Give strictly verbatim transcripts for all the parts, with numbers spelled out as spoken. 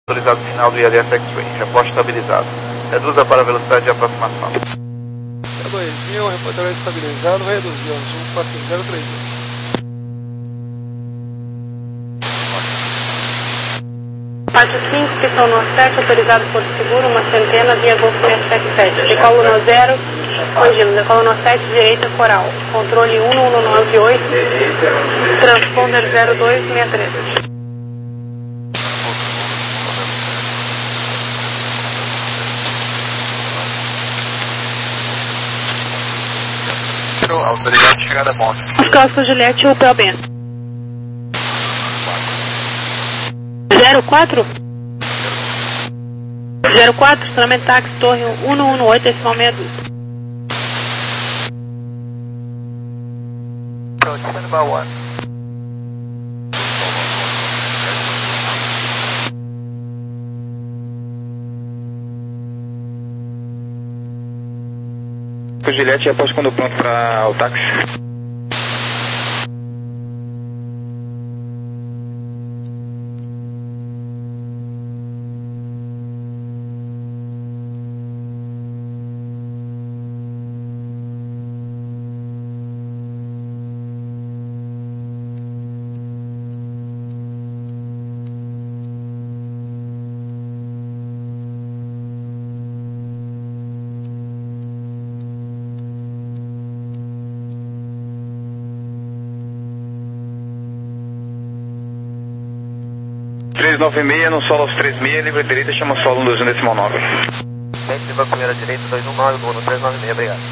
Autorizado final do I L S X-Ray, reporte estabilizado. Reduza para a velocidade de aproximação. dois mil, reporte estabilizado, vai reduzir, um quatro zero três dois. Parte cinco, pistão no sete, autorizado por seguro, uma centena, via Golf sete sete sete. Decolo no zero, corrigindo, decolo no sete, direita, coral. Controle um um nove oito, transponder zero dois seis três. Autoridade de chegada a monte. Oscar Juliette, U P O B. zero quatro? zero quatro, estacionamento táxi, torre um um um oito, decimal sessenta e dois. Approach Cinema one. O Juliette, após quando pronto para o táxi. três nove seis, no solo aos três seis, livre direita, chama solo no decimal nove. Vem, vai primeira direita, dois um nove, no três nove seis, obrigado.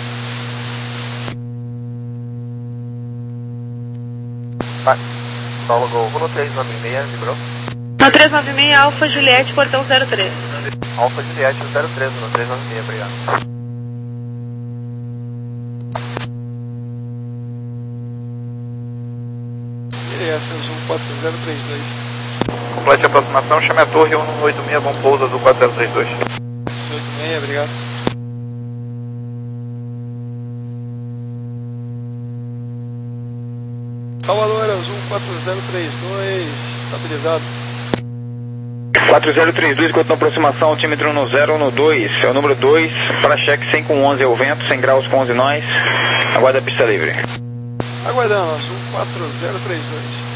Vai, solo Gol no três nove seis, livrou. No três nove seis, Alfa Juliette, portão zero três. Alfa Juliette, zero três, no três nove seis, obrigado. I L S um quatro zero três dois. Complete a aproximação, chame a torre um um oito seis, bom pouso azul quatro zero três dois. oito seis, obrigado. Salvador, azul quatro zero três dois, estabilizado. quatro zero três dois, enquanto na aproximação, altímetro no zero, no dois, é o número dois, para cheque cem com onze é o vento, cem graus com onze nós, aguarda a pista livre. Aguardando, azul quatro zero três dois.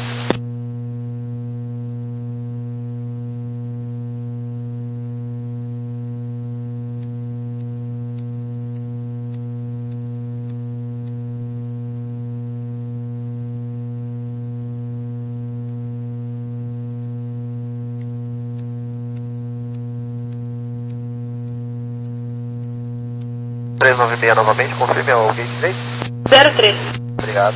três nove seis novamente, confirme o gate três. zero três. Obrigado.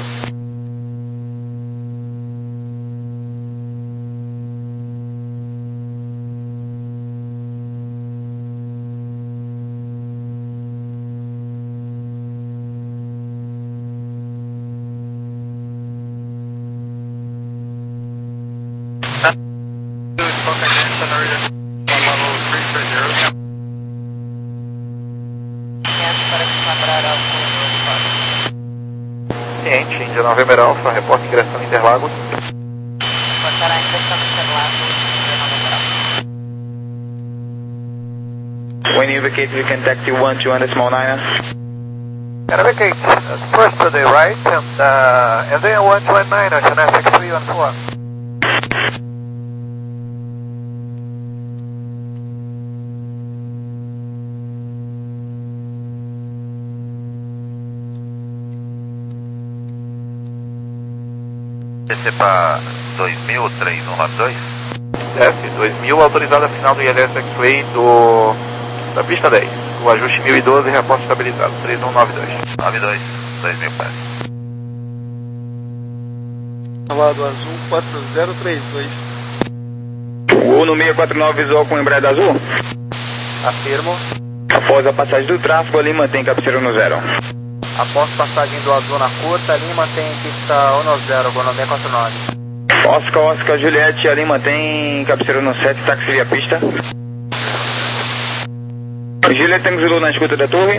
Ciente, Índia November Alpha, reporte ingressão Interlagos. Reportará a ingressão Interlagos, When you vacate, we can taxi one two under small niner. Can I vacate uh, first to the right and, uh, and then one two nine, Ocean F X three one four. Descer para dois mil, três um nove dois? Desce, dois mil, autorizada final do I L S X-Ray do, da pista dez. O ajuste mil e doze, reporte estabilizado, três um nove dois. nove dois, dois mil pés. Lado azul quatro zero três dois. Gol no seis quatro nove, visual com embreagem azul. Afirmo. Após a passagem do tráfego, ali mantém cabeceira no zero. Após passagem do azul na curta, ali mantém pista um nove zero, Gol no seis quatro nove. Oscar, Oscar, Juliette, ali mantém cabeceira no sete, táxi via pista. Juliette, tem Zulu na escuta da torre.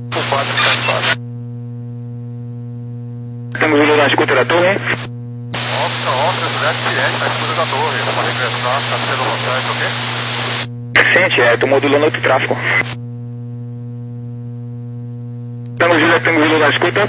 Temos Zulu na escuta da torre. Oscar, Oscar, Juliette, Ciente, na escuta da torre, para regressar, Castelo Rosário, ok? Ciente, é, tô modulando outro tráfego. Tango Juliette, Tango Zulu na escuta.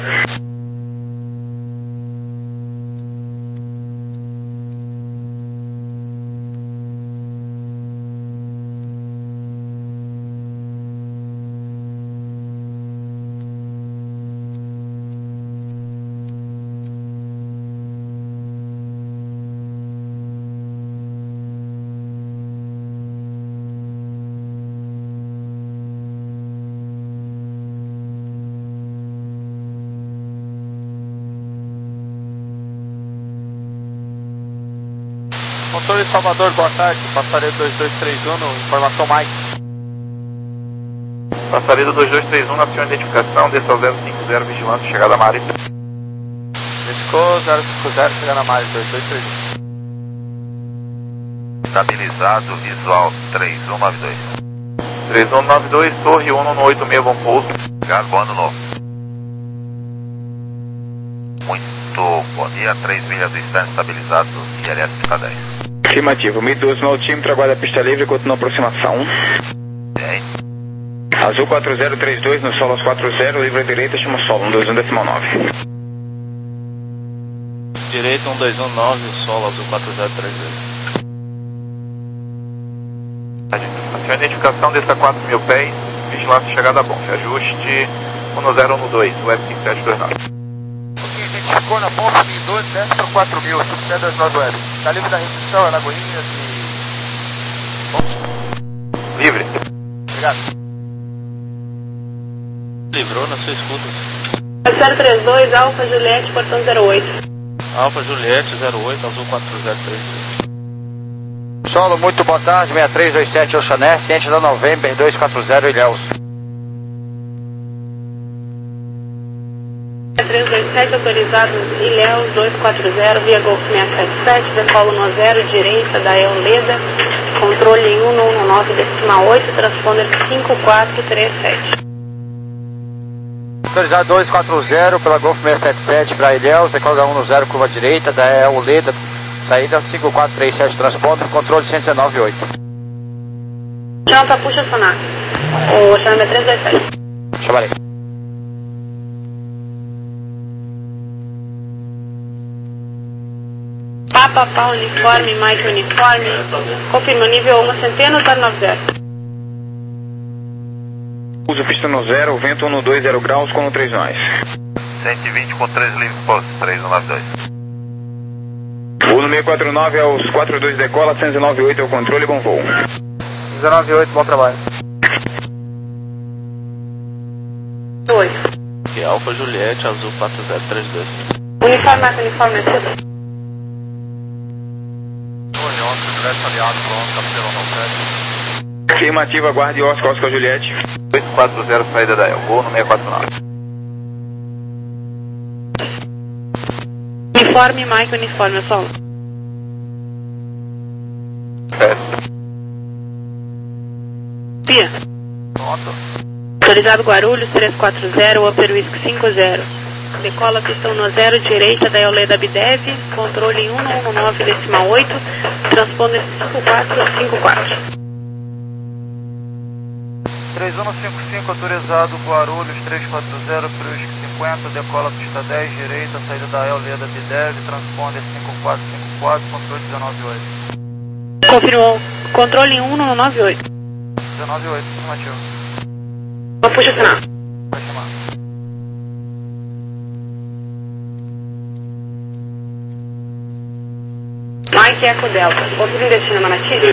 Controle Salvador, boa tarde. Passaredo dois dois três um, informação Mike. Passaredo dois dois três um, na sua identificação, desça ao zero cinco zero, vigilante, chegada a Mari. Descou zero cinco zero, chegada a Mari, dois dois três um. Estabilizado, visual três um nove dois. três um nove dois, torre um um oito seis, bom pouso. Carbono novo. Muito bom dia, três milhas do stand estabilizado, I L S K dez. Afirmativo, mil e doze no altímetro, aguarda a pista livre, continua a aproximação. Bem. Azul quatro zero três dois, no solo aos quatro zero, livre à direita, chama solo, um dois um decimal nove. Direita um dois um nove, solo azul quatro zero três dois. A sua identificação desça quatro mil pés, vigilância chegada a bom, ajuste um zero um dois, U S cinco sete dois nove. Identificou na bomba mil e doze, desce para quatro mil, cinco sete dois nove web. Está livre da restrição, é Lagoinhas e... Bom. Livre. Obrigado. Livrou na sua escuta. zero três dois, Alfa Juliette, portão zero oito. Alfa Juliette zero oito, azul quatro zero três dois. Solo, muito boa tarde, seis três dois sete, Oxané, ciente da November dois quatro zero, Ilhéus. seis três dois sete, autorizado Ilhéus dois quatro zero, via Golf seiscentos e setenta e sete, decolo no zero, direita da Euleda, controle um um nove, decimal oito, transponder cinco quatro três sete. Autorizado dois quatro zero pela Golf seiscentos e setenta e sete para Ilhéus, decolo um no zero, curva direita da Euleda, saída cinco quatro três sete, transponder, controle cento e dezenove oito. Jota, puxa sonar. O Xanamé três dois sete. Chamarei. Papa, Pá, uniforme, Mike, uniforme. Confirma, nível um, centena, zero nove zero. Uso pista no zero, vento um dois zero graus, com três nós. cento e vinte com três livre posto, três um nove dois. Voo no seiscentos e quarenta e nove aos quatro dois decola, cento e dezenove oito é o controle, bom voo. dezenove oito, bom trabalho. oito. E Alfa Juliette, azul quatro zero três dois. Uniforme, Mike, uniforme, escuta. Afirmativa, aguarde Oscar, Oscar Juliette. dois quatro zero, saída da El, voo no seiscentos e quarenta e nove. Uniforme, Mike, uniforme, solo. Certo. Pia. Autorizado Guarulhos três quatro zero, Upper Whisky cinco zero. Decola pistão no zero, direita da Euleda Bidev, controle um um nove, decimal oito, transponder cinco quatro cinco quatro. três um cinco cinco, autorizado Guarulhos três quatro zero, Upper Whisky cinquenta, decola pista dez, direita, saída da Euleda Bidev, transponder cinco quatro cinco quatro, controle dezenove oito. Confirmou. Controle um um nove oito. dezenove oito, afirmativo. Vou puxar o sinal. Vai chamar. Mike Eco Delta. Confirme destino Manati.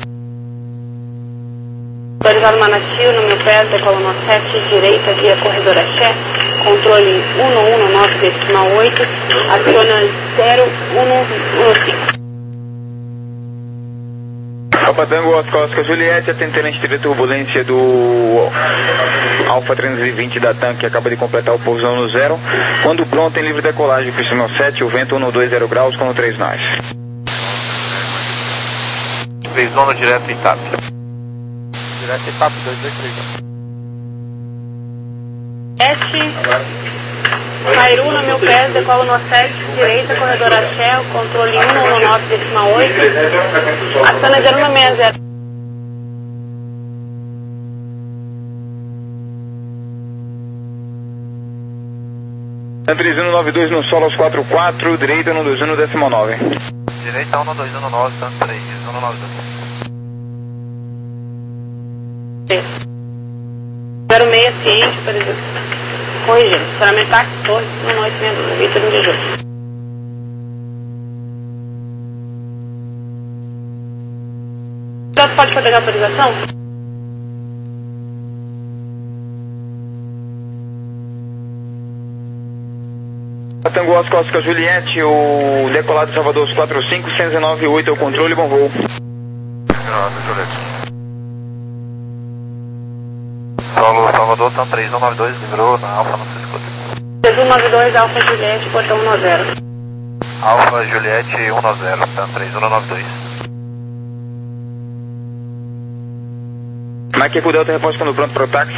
Autorizado Manati, no meu pé, decola no sete, direita, via corredor Axé, controle um um nove, decimal oito, aciona zero um um cinco. Alfa Tango, Oscar, Oscar Juliette, atentando a estrela turbulência do Alfa trezentos e vinte da TAM, que acaba de completar o pousão no zero. Quando pronto, em livre decolagem, pista no sete, o vento um dois zero graus, com três nós. três um no direto e TAP. Direto etapa dois dois três. sete. Cairu no meu pé, decola no sete, direita, corredor Axé, controle um um nove, décima oito, aciona zero um seis zero. três um nove dois no solo aos quatro quatro, direita um dois um, décimo nove. Direita um dois um nove, tanto três, um nove dois. zero seis ciente, por exemplo. Corrigindo. Estacionamento táxi, torre, um oito seis dois, Vitor de julho. Então, pode pegar a autorização? Tango Oscar Oscar Juliette, o decolado de Salvador os quatro cinco, cento e dezenove oito é o controle, bom voo. Solo Salvador, São três um nove dois, livrou na Alfa, não se escuta. três um nove dois, Alfa Juliette, portão um zero. Alfa Juliette um nove zero, São três um nove dois. Mike Eco Delta, repórter quando pronto para o táxi.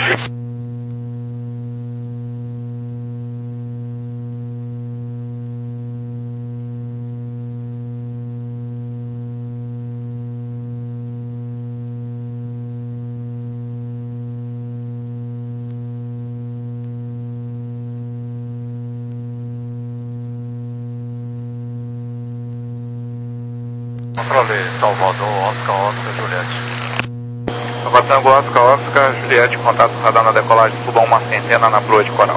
Controle Salvador, Oscar, Oscar, Juliette. Tango Oscar Oscar Juliette, contato radar na decolagem, suba uma centena na proa de Coral.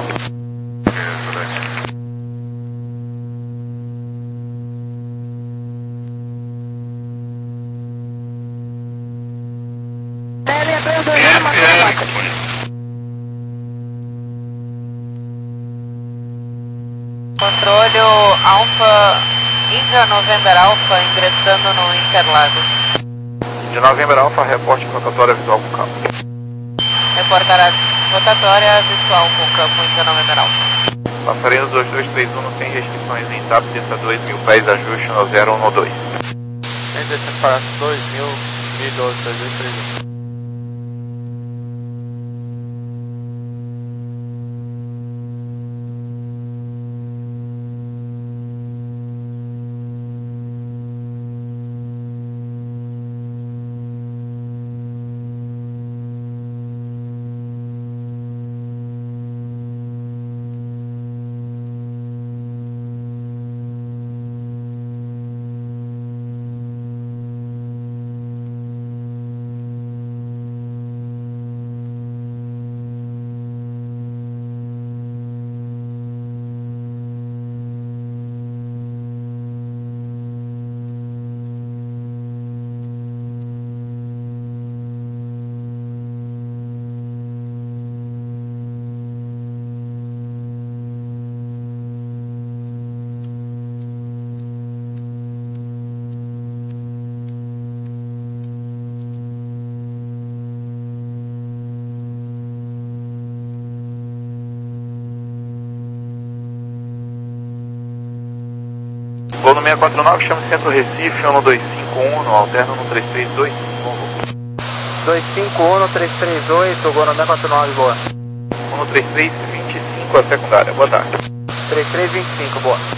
Controle Alfa, Índia November Alfa, ingressando no Interlagos. De November Alfa, reporte rotatória visual com campo. Reportará rotatória visual com campo Índia November Alfa. Passarinho dois dois três um, não tem restrições em T A P, desça dois mil pés, ajuste no zero um dois. Tem descendo para dois mil, mil e doze, dois dois três um. Vou no seis quatro nove, chama Centro Recife, um dois cinco um, no alterno no três três dois, bom voo. dois cinco um, três três oito, Gol no seis quatro nove, boa. um três três vinte e cinco, a secundária, boa tarde. três três vinte e cinco, boa.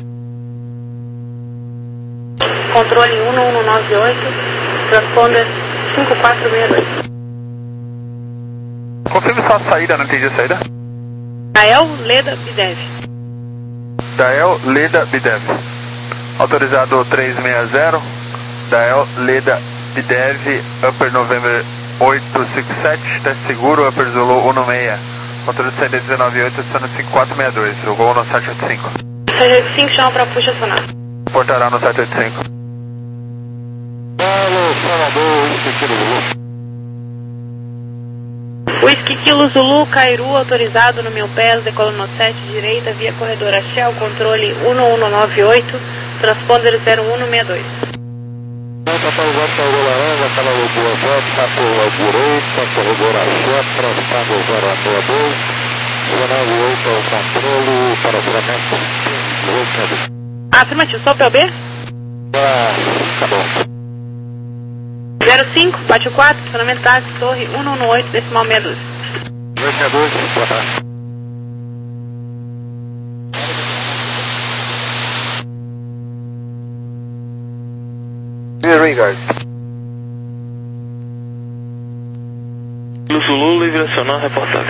Controle um um nove oito, transponder cinco quatro seis dois. Confirme só a saída, não entendi a saída. Dael, Leda, Bidev. Dael, Leda, Bidev. Autorizado três seis zero, Dael, Leda, Bidev, Upper November oito cinco sete, teste seguro, Upper Zulu um seis. Controle de saída dezenove oito, adiciona cinco quatro seis dois, o Gol no sete oito cinco. sete oito cinco, chama para puxa sonar. Portará no sete oito cinco. Whisky Kilo Zulu, Cairu, autorizado no meu pé, decola no sete, direita, via corredor Shell, controle um um nove oito, transponder zero um seis dois. Volta para o Cairu Laranja, aquela boa volta, pela direita, corredor Shell, transponder zero um seis dois, dezenove oito, controle para o juramento. Afirmativo, só o P O B? Ah, tá bom. zero cinco, bate o quatro, estacionamento táxi, torre um um oito, decimal seis dois. dois seis dois, boa tarde. Disregard. Zulu, livre acionar, reportagem.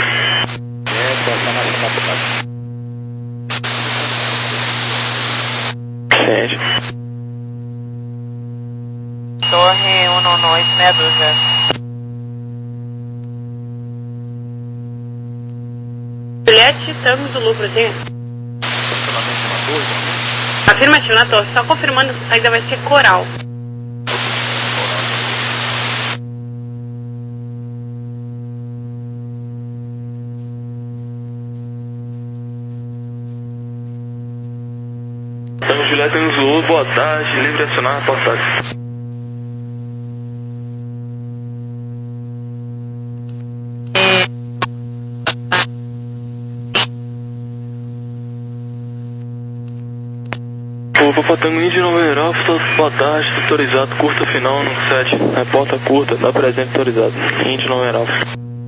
Sente. Torre um nove oito seis dois. Juliette, Tango Zulu, prossiga. Afirmativo na torre, só confirmando que a saída vai ser Coral. Tango Juliette no Zulu, boa tarde, livre acionar, reportagem. Papa Tango Índio Nova Aerófilo, boa tarde, autorizado, curta final no sete, reporta curta, dá presente autorizado, Índio Nova Aerófilo.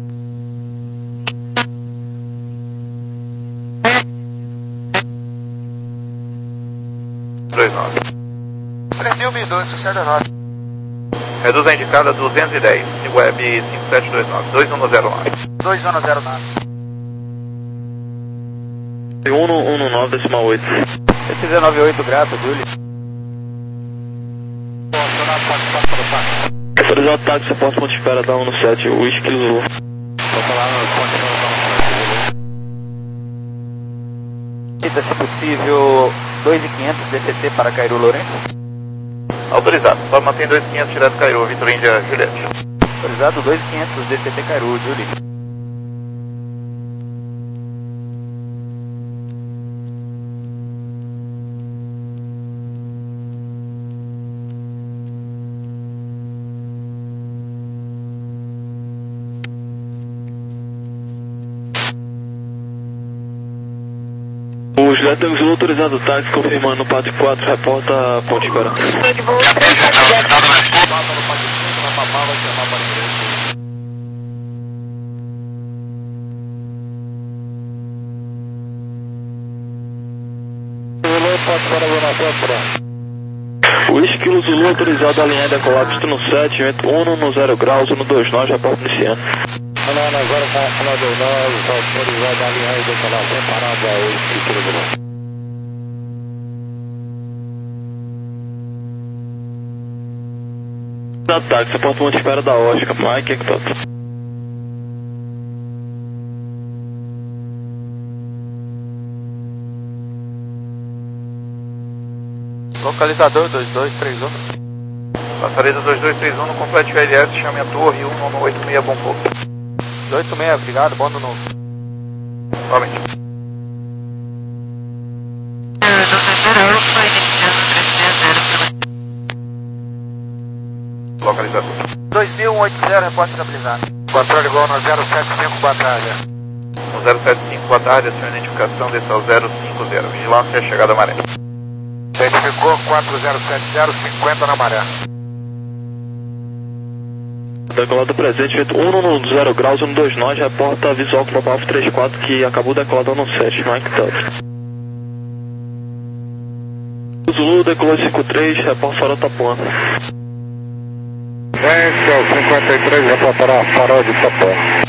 dois nove. três mil e dois, sucesso nove. Reduz a indicada duzentos e dez, web cinco sete dois nove, dois um zero nove. dois um zero nove. um um nove decimal oito. S dezenove oito, grato, Julie. Autorizado táxi, reporta ponto de espera, dá um no sete, Whisky Zulu. Se possível, dois mil e quinhentos D C T para Cairu Lourenço. Autorizado, só mantém dois mil e quinhentos direto Cairu, Vitor Índia, Juliette. Autorizado, dois mil e quinhentos D C T Cairu, Julie. O Juliette Tango Zulu, autorizado táxi, confirmando o Pátio quatro, reporta ponte de espera. O Whisky Zulu, autorizado a alinhar e decolar pista no sete, vento um no zero graus, no dois nove, reporta iniciando. Falando agora com a Fala dois nove, autorizado a alinhar e decolar separado a oito quilômetros. Ataque, reporta ponte de espera da Oscar, Mike, equipado. Localizador dois dois três um. Passareda dois dois três um no complete L S, chame a torre um nove oito seis, bom pouco. oito seis, obrigado, bom ano novo. Somente. Localizador. dois mil e oitenta, repórter estabilizado. Controle igual no zero sete cinco, boa tarde. No zero sete cinco, boa tarde, a sua identificação desce ao zero cinco zero. Vigilância e chegada maré. Identificou quatro zero sete zero, cinquenta na maré. Decolado presente, vento um no zero graus, no dois nove, reporta visual com o Papa Alfa trinta e quatro que acabou decolado no sete, Mike Delta. Zulu, decolou cinquenta e três, reporta farol Tapuã. Vence ao cinquenta e três, reportará farol de Tapuã.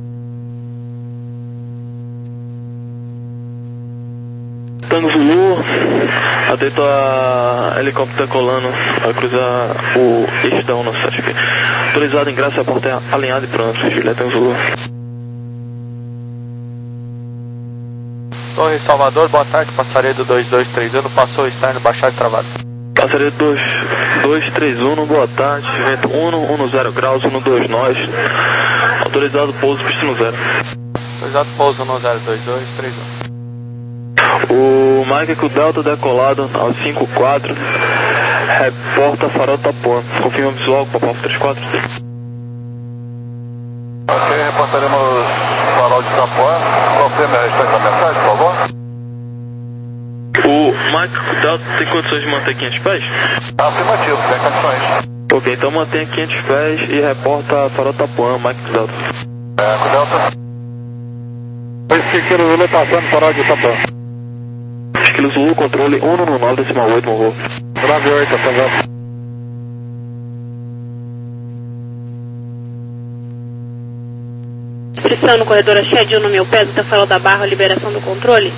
Tango Zulu, atento a helicóptero decolando, vai cruzar o eixo da um no sete aqui. Autorizado em graça, reporta alinhado e pronto, Juliette Tango Zulu. Torre Salvador, boa tarde, passaredo dois dois três um, passou externo, baixado e travado. Passaredo dois dois três um, boa tarde, vento um no zero graus, no dois nove, autorizado pouso, pista no zero. Autorizado pouso no zero dois dois três um. O Mike com o Delta decolado ao cinco quatro, reporta farol Tapuã, confirma visual com o Papa Alfa trinta e quatro. Ok, reportaremos farol de Tapuã. Confirme a respeito da mensagem, por favor. O Mike com o Delta tem condições de manter quinhentos pés? Afirmativo, tem condições. Ok, então mantenha quinhentos pés e reporta farol Tapuã, Mike com o Delta. É, com o Delta. Esquilo Zulu passando farol de Tapuã. Esquilo Zulu, controle um no nove decimal oito, morrou. nove oito, até Restrição no corredor Axé, um no meu pé, do Tafarel da Barra, liberação do controle.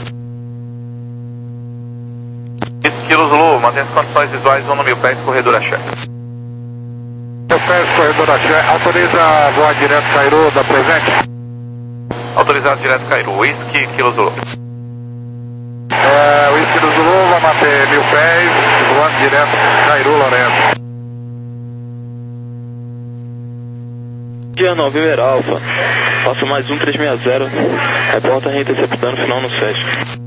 Kilo Zulu, mantém as condições visuais, um no mil pés, corredor Axé. Mil pés, corredor Axé, autoriza voar direto Cairu da presente? Autorizado direto Cairu, Whisky, Kilo Zulu. É, Whisky do Zulu, vai manter mil pés, voando direto Cairu, Lourenço. Dia November Alpha, faço mais um três seis zero, reporta reinterceptando final no sete.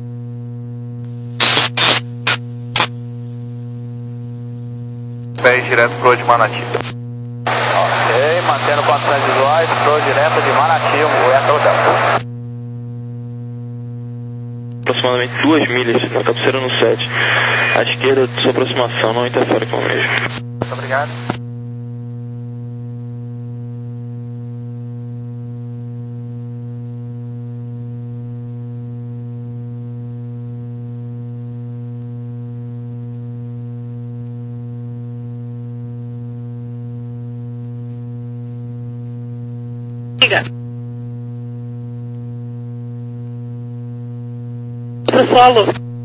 Pés direto pro de Manati. Ok, mantendo condições visuais, pro direto de Manati, um Goiás Hotel. Aproximadamente duas milhas na cabeceira no sete. À esquerda de sua aproximação, não interfere com o mesmo. Muito obrigado. Diga. Pro solo.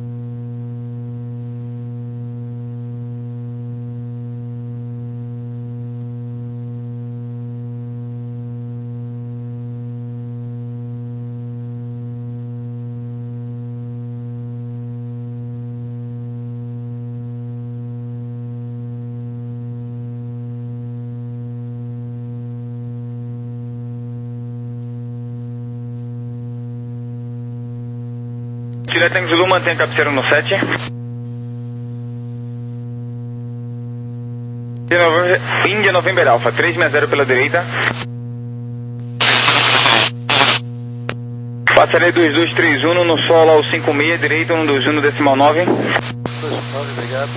Juliet Tango Zulu, mantém a cabeceira no sete. Índia November Alpha, três seis zero pela direita. Passarei dois dois três um no solo ao cinco seis, direita um dois um no decimal nove. Obrigado.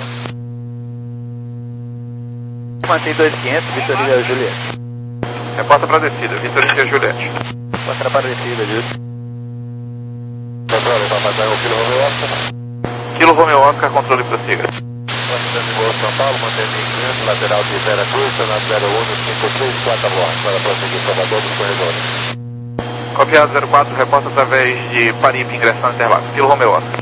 Mantém dois quinhentos, Vitorina Juliette. Reporta para descida, Vitorina Juliette. Reporta para descida, Juliette. Controle, vai mandar o Kilo Romeo Oscar. Kilo Romeo Oscar, controle prossiga. Lisboa, São Paulo, mantém mil e quinhentos, lateral de Vera Cruz, na zero um cinco três quatro a bordo, para prosseguir Salvador dos corredores. Copiado zero quatro, reporta através de Paripe, ingressando Interlagos. Kilo Romeo Oscar.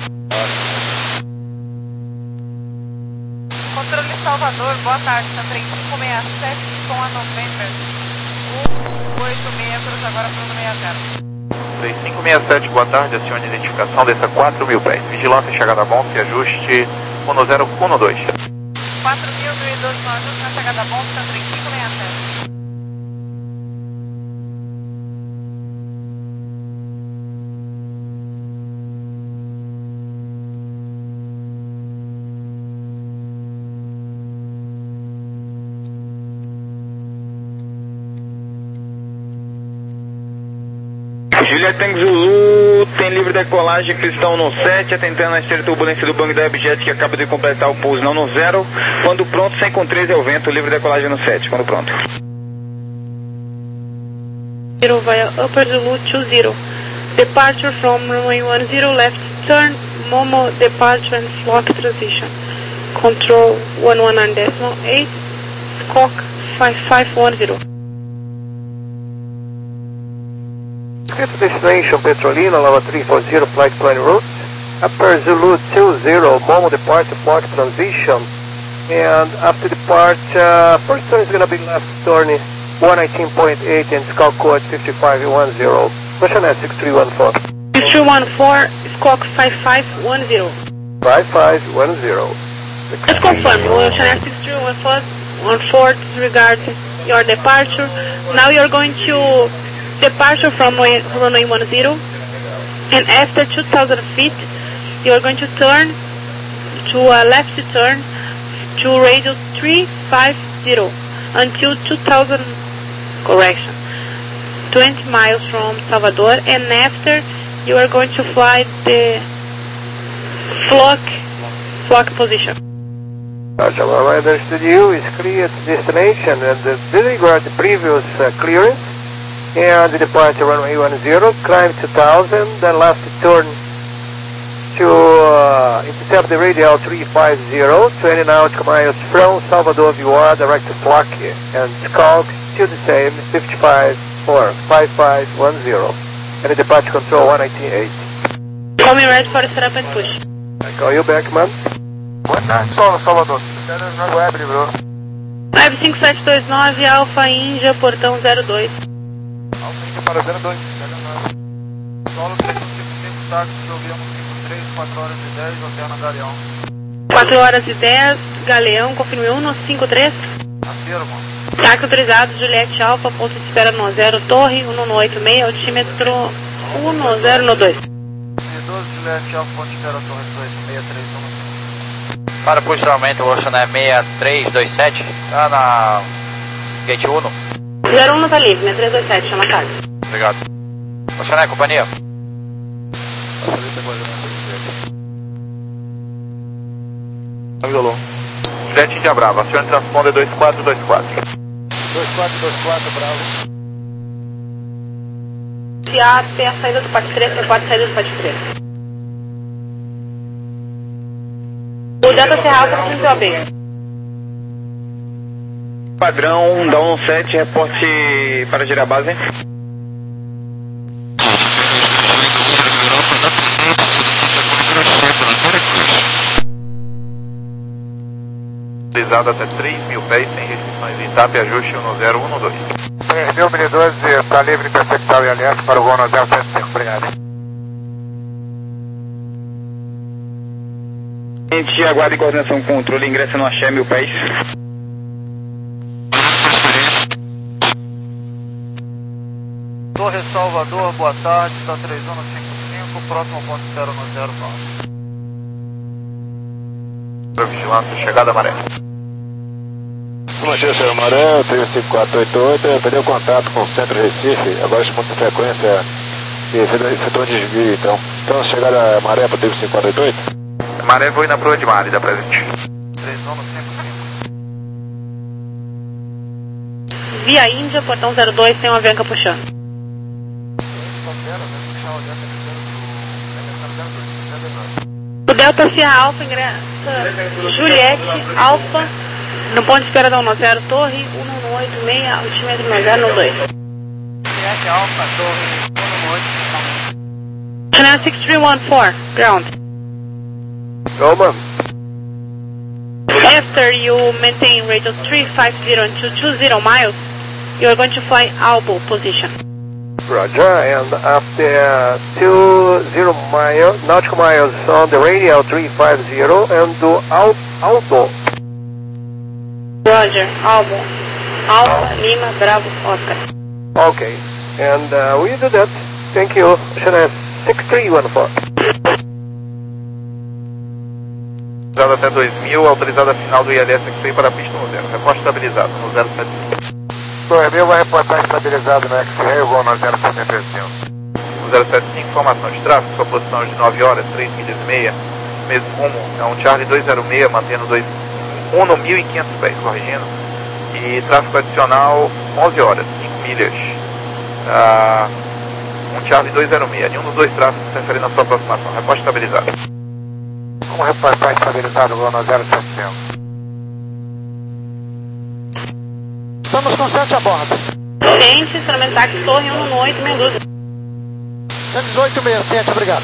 Controle Salvador, boa tarde, está três cinco seis sete com a November. um oito seis, cruz agora para o sessenta. três cinco seis sete, boa tarde, acione a identificação, desça quatro mil pés. Vigilância, chegada bom, se ajuste um zero um dois. quatro mil, mil e doze no ajuste na chegada bom, está três cinco seis sete. Juliet Tango Zulu, tem livre decolagem, cristão no sete, atentando a esteira turbulência do banco da Abjet que acaba de completar o pouso não no zero. Quando pronto, cem com treze é o vento, livre decolagem no sete, quando pronto. Zero via Upper Zulu two zero. Departure from runway one zero, left turn, Momo departure and flock transition. Control one one nine decimal eight, Squawk five five one zero. Destination Petrolina, Lava three four zero, flight plan route. Upper Zulu two zero, Momo departure, flock transition. And after departure, first turn is going to be left turn one nineteen point eight and scout code five five one zero. Question at six three one four. six three one four, Squawk five five one zero. five five one zero. Just confirm, Ocean Air six three one four disregards your departure. Now you're going to departure from runway one zero, and after two thousand feet, you're going to turn to a left turn to radio three five zero until two thousand, correction, twenty miles from Salvador, and after you are going to fly the flock, flock position. Roger, well, I understood you is clear to destination and uh, disregard the previous uh, clearance and the departure runway one zero, climb two thousand, then left turn to uh, intercept the radial three five zero, twenty nautical miles from Salvador, you are direct to flock and skulk, still the same, five five four five five one zero. Any departure control one eighty-eight. Call me ready for setup and push. I call you back, man. Boa tarde, Solo, Salvador. Você não web, bro. Web cinco sete dois nove, Alfa Índia, portão zero dois. Alfa Índia para zero dois, zero nove. Solo três um cinco cinco, táxi, Joviano cinco três, quatro horas e dez, alterna Galeão. quatro horas e dez, Galeão, confirme um cinco três. Afirma. Táxi autorizado, Juliette Alfa, ponto de espera no zero, torre, um um oito seis, altímetro um zero dois. doze, Juliette Alfa, ponto de espera, torre dois seis três um. Para posicionamento, o Oceané seis três dois sete, tá na gate um. zero um não tá livre, seis três dois sete, chama a casa. Obrigado. Oceané, companhia. Violão. Juliette Índia Brava, acione transponder dois quatro dois quatro. dois quatro dois quatro, Bravo. Se A até a saída do Pátio três, T quatro saída do Pátio três. O Delta Serra Alfa para o A B. Padrão da um sete, reporte para girar base. Utilizado até três mil pés, sem restrições. Etapa e ajuste um zero um dois. três mil, mil doze, está livre intersectal e aliança para o voo no zero sete cinco, obrigado. A gente aguarda em coordenação com controle, ingressa no Axé mil pés. Torre Salvador, boa tarde, está três um cinco cinco, próximo ponto zero no zero nove. Vigilância, chegada maré. Manchester Maré, três cinco quatro oito oito, perdeu contato com o centro de Recife, agora esse ponto de frequência efetuou um desvio, então. Então, chegada maré para o três cinco quatro oito oito? Maré foi na proa de mar, da presente. três um cinco cinco. Via Índia, portão zero dois, tem uma avianca puxando. O Delta Sierra Alfa ingressa Juliette Alfa no ponto de espera da um zero, torre um um oito seis, altímetro um zero dois. Juliette Alfa, torre um um oito seis. Channel six three one four, ground. Go, man. After you maintain radius three five zero and two two zero miles, you are going to fly Albo position. Roger, and after two zero miles, nautical miles on the radial three five zero and do Al Aldo. Roger, Albo. Alpha, Lima, Bravo, Oscar. Okay, and uh, we do that. Thank you. Channel six three one four. Autorizado até dois mil, autorizada final do I L S X-Ray para a pista no zero. Reporte estabilizado no zero sete cinco. dois mil vai reportar estabilizado no X-Ray, o voo no zero setenta e cinco. No zero sete cinco, informação de tráfego, sua posição de nove horas, três milhas e meia. Mesmo rumo, é um Charlie dois zero seis, mantendo um no mil e quinhentos pés, corrigindo. E tráfego adicional, onze horas, cinco milhas. Ah, um Charlie dois zero seis, nenhum dos dois tráfegos interfere na sua aproximação. Reporte estabilizado. Como reportar estabilizado o voo no zero sete cinco? Estamos com sete a bordo. Ciente, estacionamento táxi, torre um um oito, meia dúzia. cento e dezoito sessenta e sete, obrigado.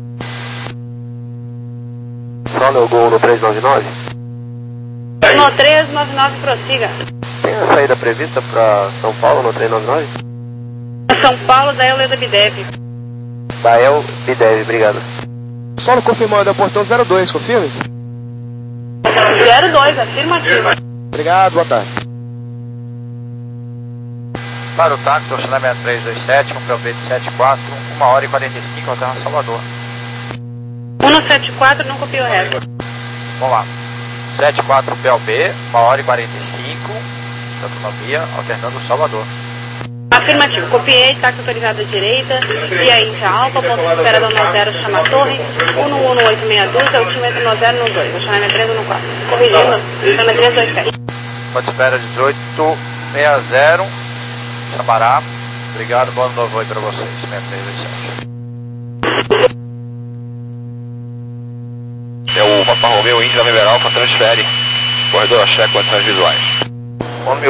Só no gol no três nove nove? No três nove nove, prossiga. Tem a saída prevista para São Paulo no três nove nove? São Paulo, da Euleda Bidev. Bael Bidev, obrigado. Solo confirmando, é o portão zero dois, confirme? zero dois, afirmativo. Obrigado, boa tarde. Para o táxi, Oceané seis três dois sete, um P L B de sete quatro, uma hora e quarenta e cinco, alterna Salvador. um sete quatro, não copia o resto. Vamos lá. sete quatro P L B, uma hora e quarenta e cinco, autonomia, alternando Salvador. Afirmativo, copiei, táxi autorizado à direita, via Índia Alfa, ponto de espera do no zero, chama torre, um um oito seis dois, altímetro no zero no dois, Oceané três um quatro. Corrigindo, Oceané três dois sete. Ponto de espera dezoito sessenta, chamará. Obrigado, bom novo aí para vocês, seis três dois sete. É o Papa Romeu Índia River Alfa, transfere. Corredor Axé, condições visuais.